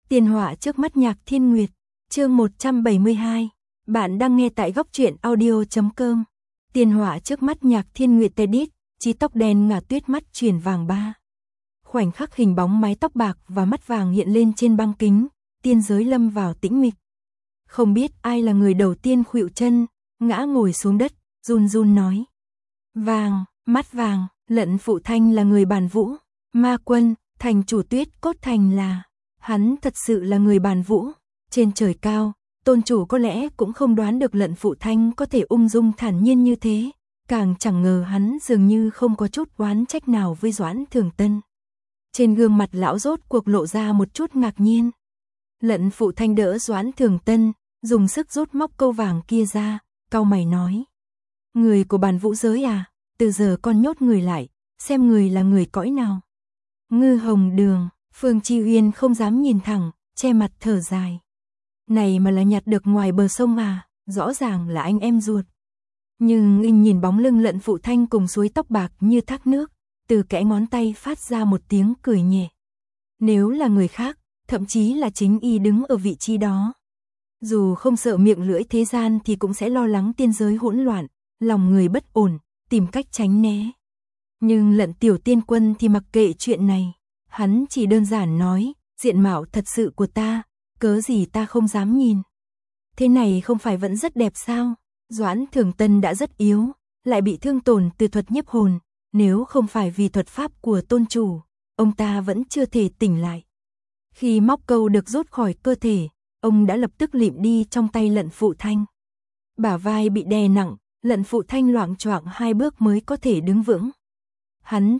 Tiền họa trước mắt Nhạc Thiên Nguyệt, chương 172. Bạn đang nghe tại góc truyện audio.com. Tiền họa trước mắt Nhạc Thiên Nguyệt Tedit, chí tóc đen ngả tuyết mắt chuyển vàng ba. Khoảnh khắc hình bóng mái tóc bạc và mắt vàng hiện lên trên băng kính, tiên giới lâm vào tĩnh mịch. Không biết ai là người đầu tiên khuỵu chân, ngã ngồi xuống đất, run run nói. Vàng, mắt vàng, Lận Phụ Thanh là người bàn vũ, Ma Quân, thành chủ Tuyết Cốt Thành là. Hắn thật sự là người bàn vũ, trên trời cao, tôn chủ có lẽ cũng không đoán được Lận Phụ Thanh có thể ung dung thản nhiên như thế, càng chẳng ngờ hắn dường như không có chút oán trách nào với Doãn Thường Tân. Trên gương mặt lão rốt cuộc lộ ra một chút ngạc nhiên. Lận Phụ Thanh đỡ Doãn Thường Tân, dùng sức rút móc câu vàng kia ra, cau mày nói. Người của bàn vũ giới à, từ giờ con nhốt người lại, xem người là người cõi nào. Ngư Hồng Đường, Phương Chi Uyên không dám nhìn thẳng, che mặt thở dài. Này mà là nhặt được ngoài bờ sông à, rõ ràng là anh em ruột. Nhưng y nhìn bóng lưng Lận Phụ Thanh cùng suối tóc bạc như thác nước, từ kẽ ngón tay phát ra một tiếng cười nhẹ. Nếu là người khác, thậm chí là chính y đứng ở vị trí đó, dù không sợ miệng lưỡi thế gian thì cũng sẽ lo lắng tiên giới hỗn loạn, lòng người bất ổn, tìm cách tránh né. Nhưng Lận tiểu tiên quân thì mặc kệ chuyện này, hắn chỉ đơn giản nói, diện mạo thật sự của ta, cớ gì ta không dám nhìn. Thế này không phải vẫn rất đẹp sao? Doãn Thường Tân đã rất yếu, lại bị thương tổn từ thuật nhiếp hồn, nếu không phải vì thuật pháp của tôn chủ, ông ta vẫn chưa thể tỉnh lại. Khi móc câu được rút khỏi cơ thể, ông đã lập tức lịm đi trong tay Lận Phụ Thanh. Bả vai bị đè nặng, Lận Phụ Thanh loạng choạng 2 bước mới có thể đứng vững. Hắn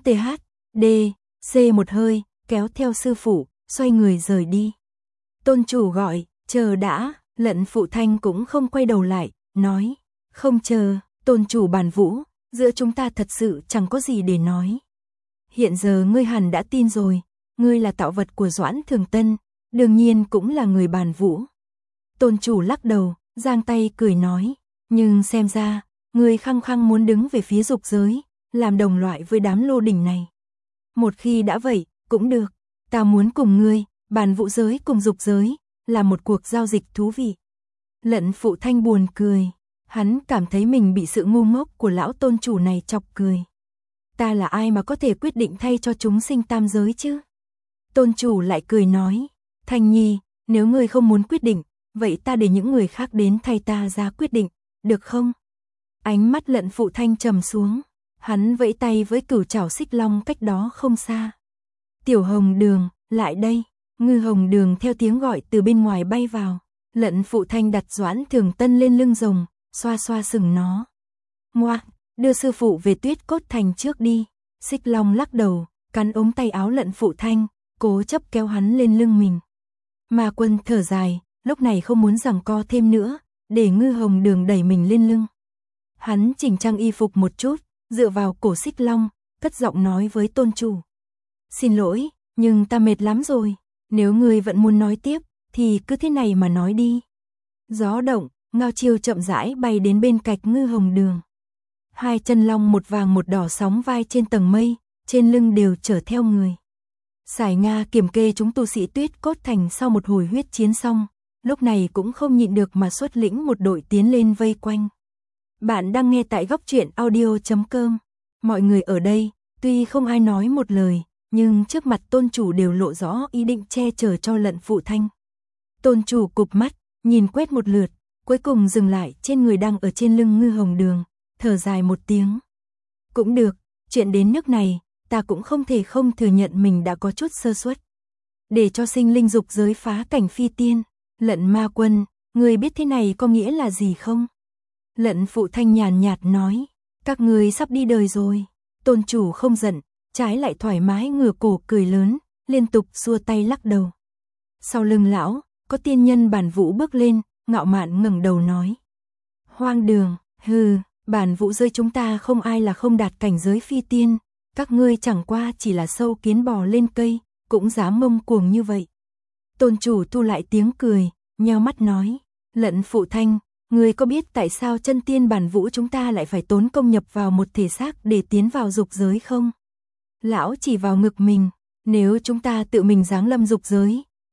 C một hơi, kéo theo sư phụ, xoay người rời đi. Tôn chủ gọi, chờ đã, Lận Phụ Thanh cũng không quay đầu lại, nói, không chờ, tôn chủ bàn vũ, giữa chúng ta thật sự chẳng có gì để nói. Hiện giờ ngươi hẳn đã tin rồi, ngươi là tạo vật của Doãn Thường Tân, đương nhiên cũng là người bàn vũ. Tôn chủ lắc đầu, giang tay cười nói, nhưng xem ra, ngươi khăng khăng muốn đứng về phía dục giới, làm đồng loại với đám lô đỉnh này. Một khi đã vậy, cũng được, ta muốn cùng ngươi, bàn vũ giới cùng dục giới, là một cuộc giao dịch thú vị. Lận Phụ Thanh buồn cười, hắn cảm thấy mình bị sự ngu ngốc của lão tôn chủ này chọc cười. Ta là ai mà có thể quyết định thay cho chúng sinh tam giới chứ? Tôn chủ lại cười nói, Thanh Nhi, nếu ngươi không muốn quyết định, vậy ta để những người khác đến thay ta ra quyết định, được không? Ánh mắt Lận Phụ Thanh trầm xuống, hắn vẫy tay với cửu trảo xích long cách đó không xa. Tiểu Hồng Đường, lại đây. Ngư Hồng Đường theo tiếng gọi từ bên ngoài bay vào. Lận Phụ Thanh đặt Doãn Thường Tân lên lưng rồng, xoa xoa sừng nó. Ngoa, đưa sư phụ về Tuyết Cốt Thành trước đi. Xích long lắc đầu, cắn ống tay áo Lận Phụ Thanh, cố chấp kéo hắn lên lưng mình. Ma Quân thở dài, lúc này không muốn giằng co thêm nữa, để Ngư Hồng Đường đẩy mình lên lưng. Hắn chỉnh trang y phục một chút, dựa vào cổ xích long, cất giọng nói với tôn chủ. Xin lỗi, nhưng ta mệt lắm rồi, nếu ngươi vẫn muốn nói tiếp, thì cứ thế này mà nói đi. Gió động, ngao chiêu chậm rãi bay đến bên cạnh Ngư Hồng Đường. Hai chân long một vàng một đỏ sóng vai trên tầng mây, trên lưng đều chở theo người. Sải Nga kiểm kê chúng tu sĩ Tuyết Cốt Thành sau một hồi huyết chiến xong, lúc này cũng không nhịn được mà xuất lĩnh một đội tiến lên vây quanh. Bạn đang nghe tại góc truyện audio.com. Mọi người ở đây, tuy không ai nói một lời, nhưng trước mặt tôn chủ đều lộ rõ ý định che chở cho Lận Phụ Thanh. Tôn chủ cụp mắt, nhìn quét một lượt, cuối cùng dừng lại trên người đang ở trên lưng Ngư Hồng Đường, thở dài một tiếng. Cũng được, chuyện đến nước này, ta cũng không thể không thừa nhận mình đã có chút sơ suất. Để cho sinh linh dục giới phá cảnh phi tiên, Lận Ma Quân, người biết thế này có nghĩa là gì không? Lận Phụ Thanh nhàn nhạt nói, các người sắp đi đời rồi. Tôn chủ không giận, trái lại thoải mái ngửa cổ cười lớn, liên tục xua tay lắc đầu. Sau lưng lão, có tiên nhân bàn vũ bước lên, ngạo mạn ngẩng đầu nói. Hoang đường, hừ, bàn vũ giới chúng ta không ai là không đạt cảnh giới phi tiên, các ngươi chẳng qua chỉ là sâu kiến bò lên cây, cũng dám ngông cuồng như vậy. Tôn chủ thu lại tiếng cười, nheo mắt nói, Lận Phụ Thanh, ngươi có biết tại sao chân tiên bàn vũ chúng ta lại phải tốn công nhập vào một thể xác để tiến vào dục giới không? Lão chỉ vào ngực mình, nếu chúng ta tự mình giáng lâm dục giới,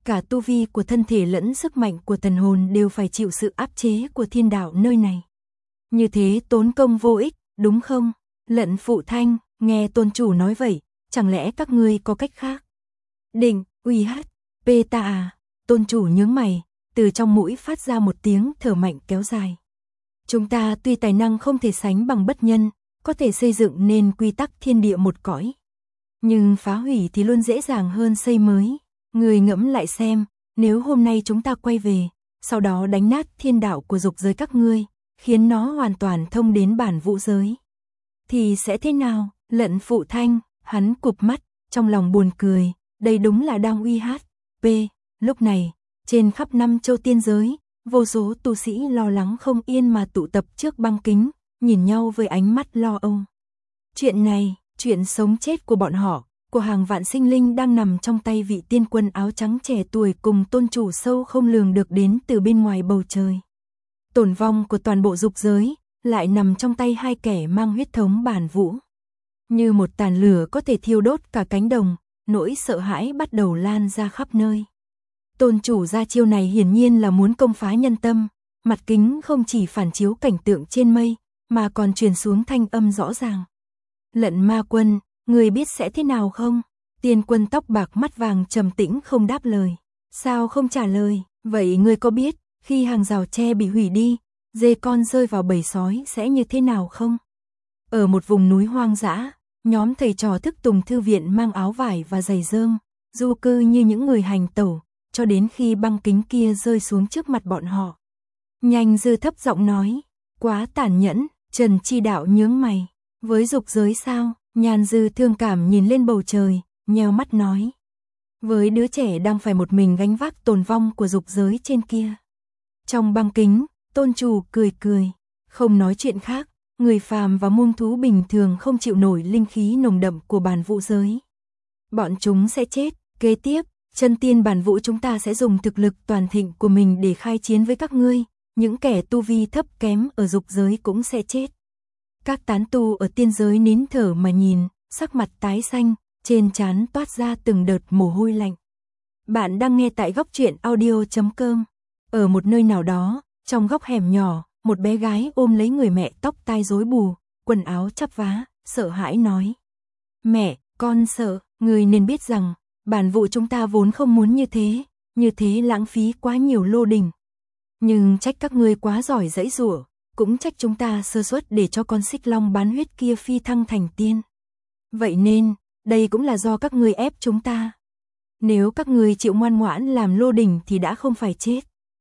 cả tu vi của thân thể lẫn sức mạnh của thần hồn đều phải chịu sự áp chế của thiên đạo nơi này. Như thế tốn công vô ích, đúng không? Lận Phụ Thanh, nghe tôn chủ nói vậy, chẳng lẽ các ngươi có cách khác? Định, uy hát, pê ta à, tôn chủ nhướng mày, từ trong mũi phát ra một tiếng thở mạnh kéo dài. Chúng ta tuy tài năng không thể sánh bằng bất nhân, có thể xây dựng nên quy tắc thiên địa một cõi. Nhưng phá hủy thì luôn dễ dàng hơn xây mới. Người ngẫm lại xem, nếu hôm nay chúng ta quay về, sau đó đánh nát thiên đạo của dục giới các ngươi, khiến nó hoàn toàn thông đến bản vũ giới, thì sẽ thế nào? Lận Phụ Thanh, hắn cụp mắt, trong lòng buồn cười, đây đúng là đang uy hát. P. Lúc này, trên khắp 5 châu tiên giới, vô số tu sĩ lo lắng không yên mà tụ tập trước băng kính, nhìn nhau với ánh mắt lo âu. Chuyện này, chuyện sống chết của bọn họ, của hàng vạn sinh linh đang nằm trong tay vị tiên quân áo trắng trẻ tuổi cùng tôn chủ sâu không lường được đến từ bên ngoài bầu trời. Tổn vong của toàn bộ dục giới, lại nằm trong tay hai kẻ mang huyết thống bản vũ. Như một tàn lửa có thể thiêu đốt cả cánh đồng, nỗi sợ hãi bắt đầu lan ra khắp nơi. Tôn chủ ra chiêu này hiển nhiên là muốn công phá nhân tâm, mặt kính không chỉ phản chiếu cảnh tượng trên mây, mà còn truyền xuống thanh âm rõ ràng. Lận Ma Quân, người biết sẽ thế nào không? Tiên quân tóc bạc mắt vàng trầm tĩnh không đáp lời. Sao không trả lời? Vậy người có biết, khi hàng rào tre bị hủy đi, dê con rơi vào bầy sói sẽ như thế nào không? Ở một vùng núi hoang dã, nhóm thầy trò Thức Tùng thư viện mang áo vải và giày rơm, du cư như những người hành tẩu, cho đến khi băng kính kia rơi xuống trước mặt bọn họ. Nhanh Dư thấp giọng nói, quá tàn nhẫn. Trần Chi Đạo nhướng mày, với dục giới sao? Nhan Dư thương cảm nhìn lên bầu trời, nheo mắt nói, với đứa trẻ đang phải một mình gánh vác tồn vong của dục giới trên kia. Trong băng kính, tôn chủ cười cười, không nói chuyện khác, người phàm và muông thú bình thường không chịu nổi linh khí nồng đậm của bản vũ giới. Bọn chúng sẽ chết. Kế tiếp, chân tiên bản vũ chúng ta sẽ dùng thực lực toàn thịnh của mình để khai chiến với các ngươi, những kẻ tu vi thấp kém ở dục giới cũng sẽ chết. Các tán tu ở tiên giới nín thở mà nhìn, sắc mặt tái xanh, trên trán toát ra từng đợt mồ hôi lạnh. Bạn đang nghe tại góc truyện audio.com. Ở một nơi nào đó, trong góc hẻm nhỏ, một bé gái ôm lấy người mẹ tóc tai rối bù, quần áo chắp vá, sợ hãi nói. Mẹ, con sợ, người nên biết rằng, bản vụ chúng ta vốn không muốn như thế lãng phí quá nhiều lô đỉnh. Nhưng trách các ngươi quá giỏi giãy giụa, cũng trách chúng ta sơ suất để cho con xích long bán huyết kia phi thăng thành tiên. Vậy nên, đây cũng là do các ngươi ép chúng ta. Nếu các ngươi chịu ngoan ngoãn làm lô đỉnh thì đã không phải chết.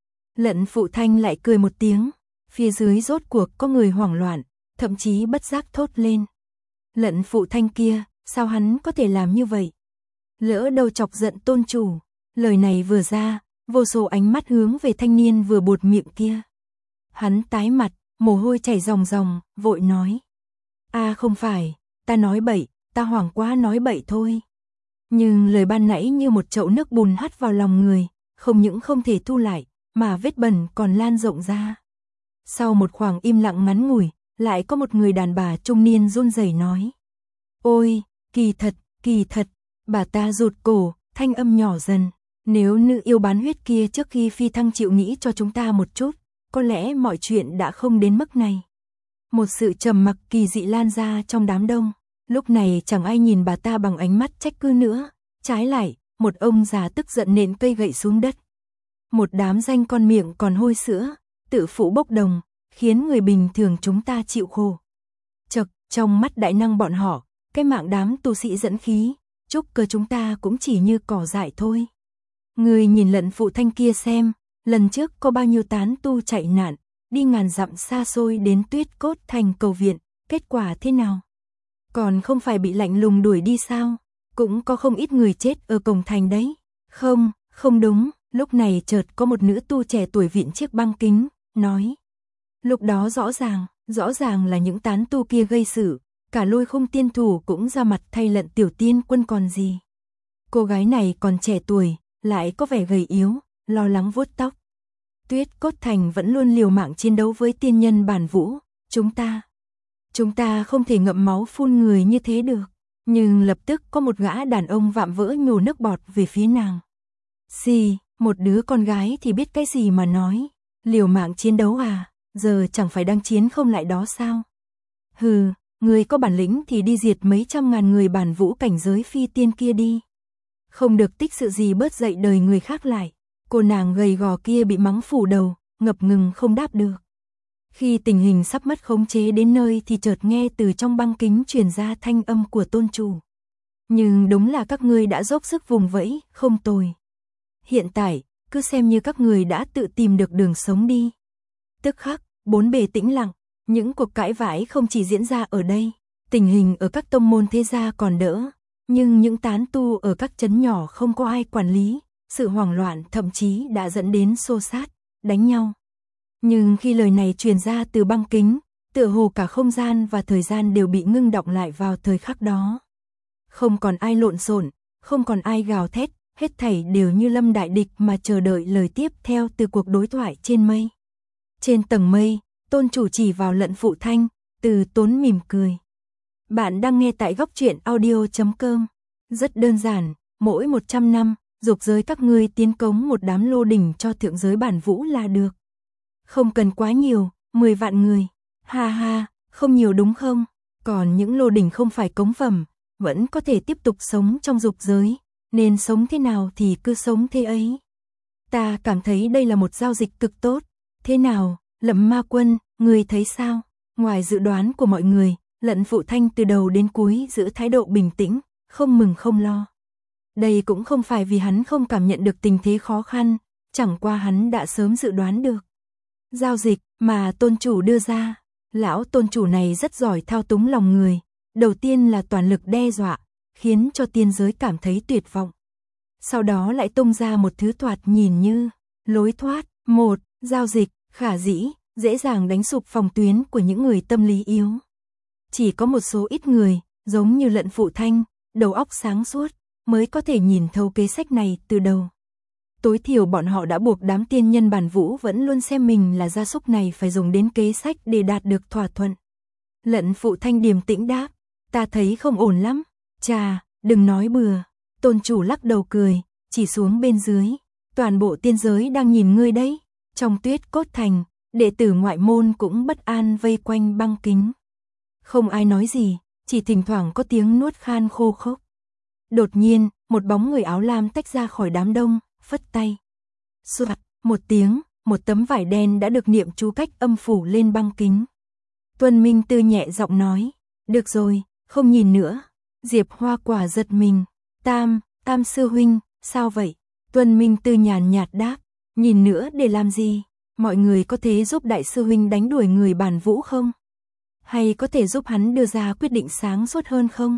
Lận Phụ Thanh lại cười một tiếng, phía dưới rốt cuộc có người hoảng loạn, thậm chí bất giác thốt lên. Lận Phụ Thanh kia, sao hắn có thể làm như vậy? Lỡ đâu chọc giận tôn chủ. Lời này vừa ra, vô số ánh mắt hướng về thanh niên vừa buột miệng kia. Hắn tái mặt, mồ hôi chảy ròng ròng, vội nói. Không phải, ta nói bậy, ta hoảng quá nói bậy thôi. Nhưng lời ban nãy như một chậu nước bùn hắt vào lòng người, không những không thể thu lại, mà vết bẩn còn lan rộng ra. Sau một khoảng im lặng ngắn ngủi, lại có một người đàn bà trung niên run rẩy nói. Ôi, kỳ thật, bà ta rụt cổ, thanh âm nhỏ dần. Nếu nữ yêu bán huyết kia trước khi phi thăng chịu nghĩ cho chúng ta một chút, có lẽ mọi chuyện đã không đến mức này. Một sự trầm mặc kỳ dị lan ra trong đám đông. Lúc này chẳng ai nhìn bà ta bằng ánh mắt trách cứ nữa. Trái lại, một ông già tức giận nện cây gậy xuống đất. Một đám danh con miệng còn hôi sữa, tự phụ bốc đồng, khiến người bình thường chúng ta chịu khổ. Chật, trong mắt đại năng bọn họ, cái mạng đám tu sĩ dẫn khí, trúc cơ chúng ta cũng chỉ như cỏ dại thôi. Người nhìn Lận Phụ Thanh kia xem, lần trước có bao nhiêu tán tu chạy nạn, đi ngàn dặm xa xôi đến Tuyết Cốt Thành cầu viện, kết quả thế nào? Còn không phải bị lạnh lùng đuổi đi sao? Cũng có không ít người chết ở cổng thành đấy. Không đúng, lúc này chợt có một nữ tu trẻ tuổi viện chiếc băng kính, nói. Lúc đó rõ ràng là những tán tu kia gây sự, cả Lôi Khung tiên thủ cũng ra mặt thay Lận tiểu tiên quân còn gì. Cô gái này còn trẻ tuổi, lại có vẻ gầy yếu, lo lắng vuốt tóc. Tuyết Cốt Thành vẫn luôn liều mạng chiến đấu với tiên nhân bản vũ, chúng ta không thể ngậm máu phun người như thế được. Nhưng lập tức có một gã đàn ông vạm vỡ nhổ nước bọt về phía nàng. Xì, một đứa con gái thì biết cái gì mà nói. Liều mạng chiến đấu à, giờ chẳng phải đang chiến không lại đó sao? Hừ, người có bản lĩnh thì đi diệt mấy trăm ngàn người bản vũ cảnh giới phi tiên kia đi. Không được tích sự gì bớt dậy đời người khác lại. Cô nàng gầy gò kia bị mắng phủ đầu, ngập ngừng không đáp được. Khi tình hình sắp mất khống chế đến nơi thì chợt nghe từ trong băng kính truyền ra thanh âm của tôn chủ. Nhưng đúng là các ngươi đã dốc sức vùng vẫy, không tồi. Hiện tại, cứ xem như các người đã tự tìm được đường sống đi. Tức khắc, bốn bề tĩnh lặng, những cuộc cãi vã không chỉ diễn ra ở đây, tình hình ở các tông môn thế gia còn đỡ, nhưng những tán tu ở các trấn nhỏ không có ai quản lý, sự hoảng loạn thậm chí đã dẫn đến xô xát, đánh nhau. Nhưng khi lời này truyền ra từ băng kính, tựa hồ cả không gian và thời gian đều bị ngưng đọng lại vào thời khắc đó. Không còn ai lộn xộn, không còn ai gào thét, hết thảy đều như lâm đại địch mà chờ đợi lời tiếp theo từ cuộc đối thoại trên mây. Trên tầng mây, tôn chủ chỉ vào Lận Phụ Thanh, Từ Tốn mỉm cười. Bạn đang nghe tại góc truyện audio.com. Rất đơn giản, mỗi 100 năm, dục giới các ngươi tiến cống một đám lô đỉnh cho thượng giới bản vũ là được. Không cần quá nhiều, 10 vạn người. Ha ha, không nhiều đúng không? Còn những lô đỉnh không phải cống phẩm, vẫn có thể tiếp tục sống trong dục giới, nên sống thế nào thì cứ sống thế ấy. Ta cảm thấy đây là một giao dịch cực tốt. Thế nào, Lậm Ma Quân, ngươi thấy sao? Ngoài dự đoán của mọi người, Lận Phụ Thanh từ đầu đến cuối giữ thái độ bình tĩnh, không mừng không lo. Đây cũng không phải vì hắn không cảm nhận được tình thế khó khăn, chẳng qua hắn đã sớm dự đoán được. Giao dịch mà tôn chủ đưa ra, lão tôn chủ này rất giỏi thao túng lòng người. Đầu tiên là toàn lực đe dọa, khiến cho tiên giới cảm thấy tuyệt vọng. Sau đó lại tung ra một thứ thoạt nhìn như lối thoát, một giao dịch khả dĩ, dễ dàng đánh sụp phòng tuyến của những người tâm lý yếu. Chỉ có một số ít người, giống như Lận Phụ Thanh, đầu óc sáng suốt, mới có thể nhìn thấu kế sách này từ đầu. Tối thiểu bọn họ đã buộc đám tiên nhân bản vũ vẫn luôn xem mình là gia súc này phải dùng đến kế sách để đạt được thỏa thuận. Lận Phụ Thanh điềm tĩnh đáp, ta thấy không ổn lắm. Chà, đừng nói bừa. Tôn chủ lắc đầu cười, chỉ xuống bên dưới. Toàn bộ tiên giới đang nhìn ngươi đấy. Trong Tuyết Cốt Thành, đệ tử ngoại môn cũng bất an vây quanh băng kính. Không ai nói gì, chỉ thỉnh thoảng có tiếng nuốt khan khô khốc. Đột nhiên, một bóng người áo lam tách ra khỏi đám đông, phất tay. Soạt, một tiếng, một tấm vải đen đã được niệm chú cách âm phủ lên băng kính. Tuân Minh Tư nhẹ giọng nói, được rồi, không nhìn nữa. Diệp Hoa Quả giật mình, Tam sư huynh, sao vậy? Tuân Minh Tư nhàn nhạt đáp, nhìn nữa để làm gì? Mọi người có thể giúp đại sư huynh đánh đuổi người bản vũ không? Hay có thể giúp hắn đưa ra quyết định sáng suốt hơn không?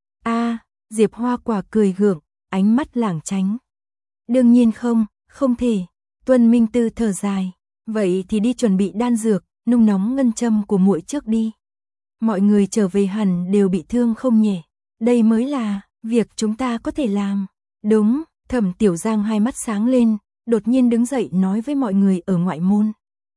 Diệp Hoa Quả cười gượng, ánh mắt lảng tránh. Đương nhiên không thể. Tuân Minh Tư thở dài, vậy thì đi chuẩn bị đan dược, nung nóng ngân châm của muội trước đi. Mọi người trở về hẳn đều bị thương không nhẹ. Đây mới là việc chúng ta có thể làm. Đúng, Thẩm Tiểu Giang hai mắt sáng lên, đột nhiên đứng dậy nói với mọi người ở ngoại môn.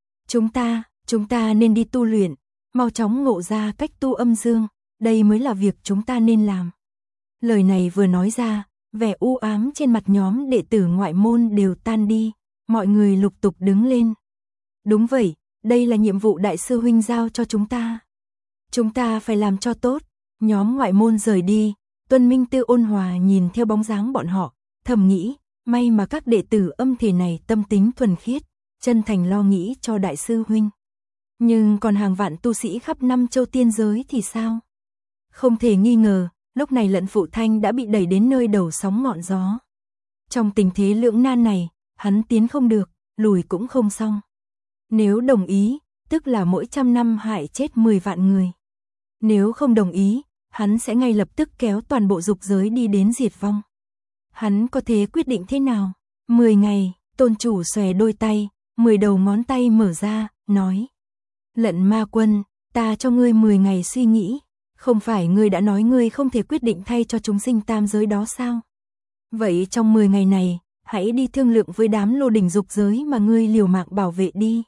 Chúng ta nên đi tu luyện, mau chóng ngộ ra cách tu âm dương, đây mới là việc chúng ta nên làm. Lời này vừa nói ra, vẻ u ám trên mặt nhóm đệ tử ngoại môn đều tan đi, mọi người lục tục đứng lên. Đúng vậy, đây là nhiệm vụ đại sư huynh giao cho chúng ta. Chúng ta phải làm cho tốt. Nhóm ngoại môn rời đi, Tuân Minh Tư ôn hòa nhìn theo bóng dáng bọn họ, thầm nghĩ, may mà các đệ tử âm thể này tâm tính thuần khiết, chân thành lo nghĩ cho đại sư huynh. Nhưng còn hàng vạn tu sĩ khắp năm châu tiên giới thì sao? Không thể nghi ngờ, lúc này Lận Phụ Thanh đã bị đẩy đến nơi đầu sóng ngọn gió. Trong tình thế lưỡng nan này, hắn tiến không được, lùi cũng không xong. Nếu đồng ý, tức là mỗi 100 năm hại chết 10 vạn người. Nếu không đồng ý, hắn sẽ ngay lập tức kéo toàn bộ dục giới đi đến diệt vong. Hắn có thể quyết định thế nào? 10 ngày, tôn chủ xòe đôi tay, 10 đầu ngón tay mở ra, nói. Lận Ma Quân, ta cho ngươi 10 ngày suy nghĩ. Không phải ngươi đã nói ngươi không thể quyết định thay cho chúng sinh tam giới đó sao? Vậy trong 10 ngày này, hãy đi thương lượng với đám lô đỉnh dục giới mà ngươi liều mạng bảo vệ đi.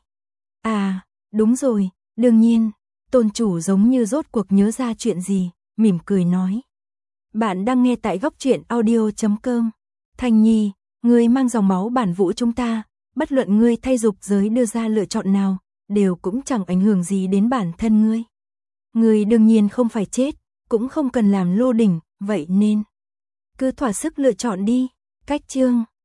Đúng rồi, đương nhiên. Tôn chủ giống như rốt cuộc nhớ ra chuyện gì, mỉm cười nói. Bạn đang nghe tại góc truyện audio.com. Thanh Nhi, Ngươi mang dòng máu bản vũ chúng ta, bất luận ngươi thay dục giới đưa ra lựa chọn nào, đều cũng chẳng ảnh hưởng gì đến bản thân ngươi. Ngươi đương nhiên không phải chết, cũng không cần làm lô đỉnh, vậy nên cứ thỏa sức lựa chọn đi. Cách chương